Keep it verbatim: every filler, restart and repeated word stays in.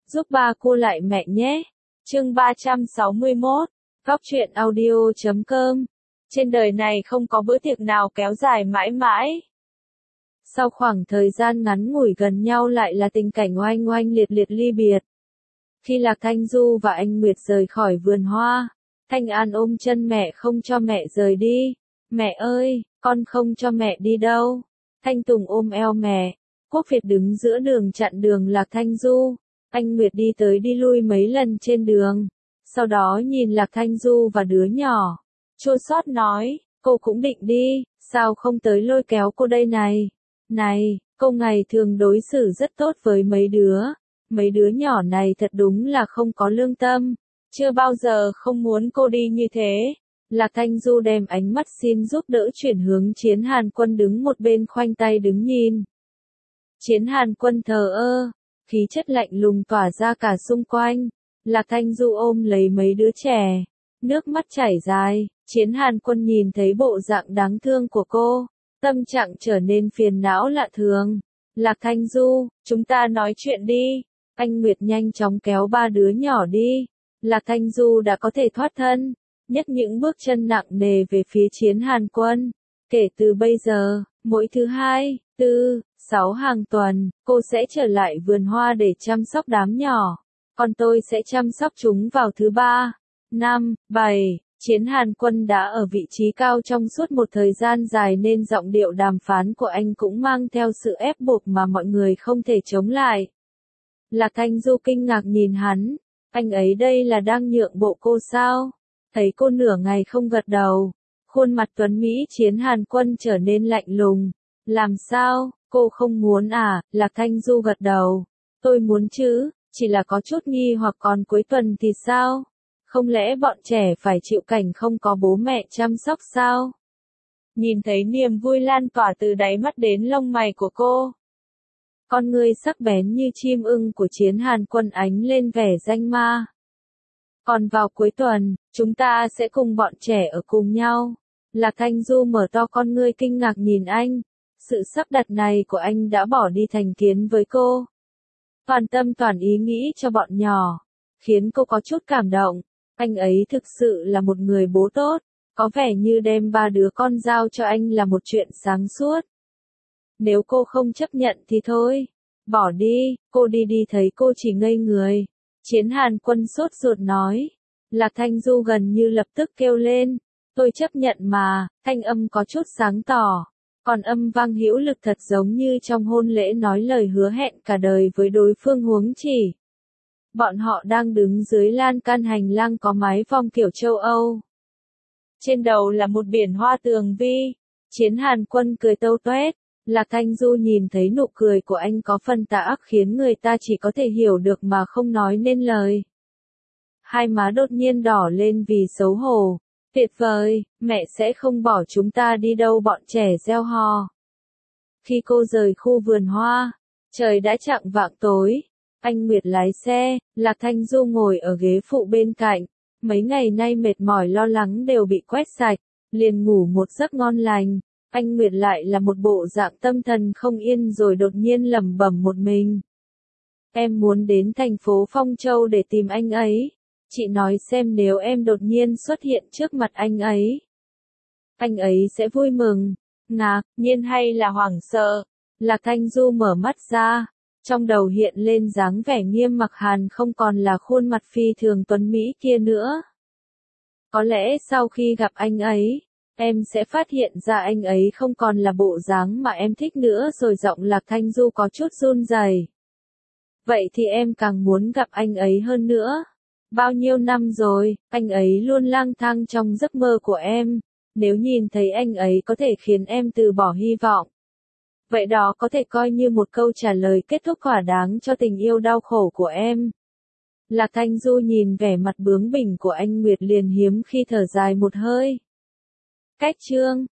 giúp ba cô lại mẹ nhé. Chương ba trăm sáu mươi mốt, Góc truyện audio chấm com. Trên đời này không có bữa tiệc nào kéo dài mãi mãi. Sau khoảng thời gian ngắn ngủi gần nhau lại là tình cảnh oanh oanh liệt liệt ly biệt. Khi Lạc Thanh Du và anh Nguyệt rời khỏi vườn hoa, Thanh An ôm chân mẹ không cho mẹ rời đi. Mẹ ơi, con không cho mẹ đi đâu. Thanh Tùng ôm eo mẹ. Quốc Việt đứng giữa đường chặn đường Lạc Thanh Du. Anh Nguyệt đi tới đi lui mấy lần trên đường. Sau đó nhìn Lạc Thanh Du và đứa nhỏ. Chua xót nói, cô cũng định đi, sao không tới lôi kéo cô đây này. Này, cô ngày thường đối xử rất tốt với mấy đứa. Mấy đứa nhỏ này thật đúng là không có lương tâm. Chưa bao giờ không muốn cô đi như thế. Lạc Thanh Du đem ánh mắt xin giúp đỡ chuyển hướng Chiến Hàn Quân đứng một bên khoanh tay đứng nhìn. Chiến Hàn Quân thờ ơ, khí chất lạnh lùng tỏa ra cả xung quanh. Lạc Thanh Du ôm lấy mấy đứa trẻ, nước mắt chảy dài. Chiến Hàn Quân nhìn thấy bộ dạng đáng thương của cô, tâm trạng trở nên phiền não lạ thường. Lạc Thanh Du, chúng ta nói chuyện đi. Anh Nguyệt nhanh chóng kéo ba đứa nhỏ đi. Lạc Thanh Du đã có thể thoát thân, nhấc những bước chân nặng nề về phía Chiến Hàn Quân. Kể từ bây giờ, mỗi thứ hai, tư, sáu hàng tuần, cô sẽ trở lại vườn hoa để chăm sóc đám nhỏ. Còn tôi sẽ chăm sóc chúng vào thứ ba, năm, bảy. Chiến Hàn Quân đã ở vị trí cao trong suốt một thời gian dài nên giọng điệu đàm phán của anh cũng mang theo sự ép buộc mà mọi người không thể chống lại. Lạc Thanh Du kinh ngạc nhìn hắn. Anh ấy đây là đang nhượng bộ cô sao? Thấy cô nửa ngày không gật đầu. Khuôn mặt tuấn Mỹ Chiến Hàn Quân trở nên lạnh lùng. Làm sao, cô không muốn à? Lạc Thanh Du gật đầu. Tôi muốn chứ, chỉ là có chút nghi hoặc còn cuối tuần thì sao? Không lẽ bọn trẻ phải chịu cảnh không có bố mẹ chăm sóc sao? Nhìn thấy niềm vui lan tỏa từ đáy mắt đến lông mày của cô. Con ngươi sắc bén như chim ưng của Chiến Hàn Quân ánh lên vẻ danh ma. Còn vào cuối tuần, chúng ta sẽ cùng bọn trẻ ở cùng nhau. Lạc Thanh Du mở to con ngươi kinh ngạc nhìn anh. Sự sắp đặt này của anh đã bỏ đi thành kiến với cô. Toàn tâm toàn ý nghĩ cho bọn nhỏ. Khiến cô có chút cảm động. Anh ấy thực sự là một người bố tốt. Có vẻ như đem ba đứa con giao cho anh là một chuyện sáng suốt. Nếu cô không chấp nhận thì thôi. Bỏ đi, cô đi đi thấy cô chỉ ngây người. Chiến Hàn Quân sốt ruột nói. Lạc Thanh Du gần như lập tức kêu lên. Tôi chấp nhận mà, thanh âm có chút sáng tỏ. Còn âm vang hữu lực thật giống như trong hôn lễ nói lời hứa hẹn cả đời với đối phương huống chỉ. Bọn họ đang đứng dưới lan can hành lang có mái vòm kiểu châu Âu. Trên đầu là một biển hoa tường vi. Chiến Hàn Quân cười tâu toét. Lạc Thanh Du nhìn thấy nụ cười của anh có phần tà ác khiến người ta chỉ có thể hiểu được mà không nói nên lời. Hai má đột nhiên đỏ lên vì xấu hổ. Tuyệt vời, mẹ sẽ không bỏ chúng ta đi đâu bọn trẻ reo hò. Khi cô rời khu vườn hoa, trời đã chạng vạng tối. Anh Nguyệt lái xe, Lạc Thanh Du ngồi ở ghế phụ bên cạnh. Mấy ngày nay mệt mỏi lo lắng đều bị quét sạch, liền ngủ một giấc ngon lành. Anh Nguyệt lại là một bộ dạng tâm thần không yên rồi đột nhiên lẩm bẩm một mình. Em muốn đến thành phố Phong Châu để tìm anh ấy. Chị nói xem nếu em đột nhiên xuất hiện trước mặt anh ấy. Anh ấy sẽ vui mừng, ngạc nhiên hay là hoảng sợ. Lạc Thanh Du mở mắt ra. Trong đầu hiện lên dáng vẻ Nghiêm Mặc Hàn không còn là khuôn mặt phi thường tuấn Mỹ kia nữa. Có lẽ sau khi gặp anh ấy, em sẽ phát hiện ra anh ấy không còn là bộ dáng mà em thích nữa rồi. Giọng Lạc Thanh Du có chút run rẩy. Vậy thì em càng muốn gặp anh ấy hơn nữa. Bao nhiêu năm rồi, anh ấy luôn lang thang trong giấc mơ của em. Nếu nhìn thấy anh ấy có thể khiến em từ bỏ hy vọng. Vậy đó có thể coi như một câu trả lời kết thúc thỏa đáng cho tình yêu đau khổ của em. Lạc Thanh Du nhìn vẻ mặt bướng bỉnh của anh Nguyệt liền hiếm khi thở dài một hơi. Cách chương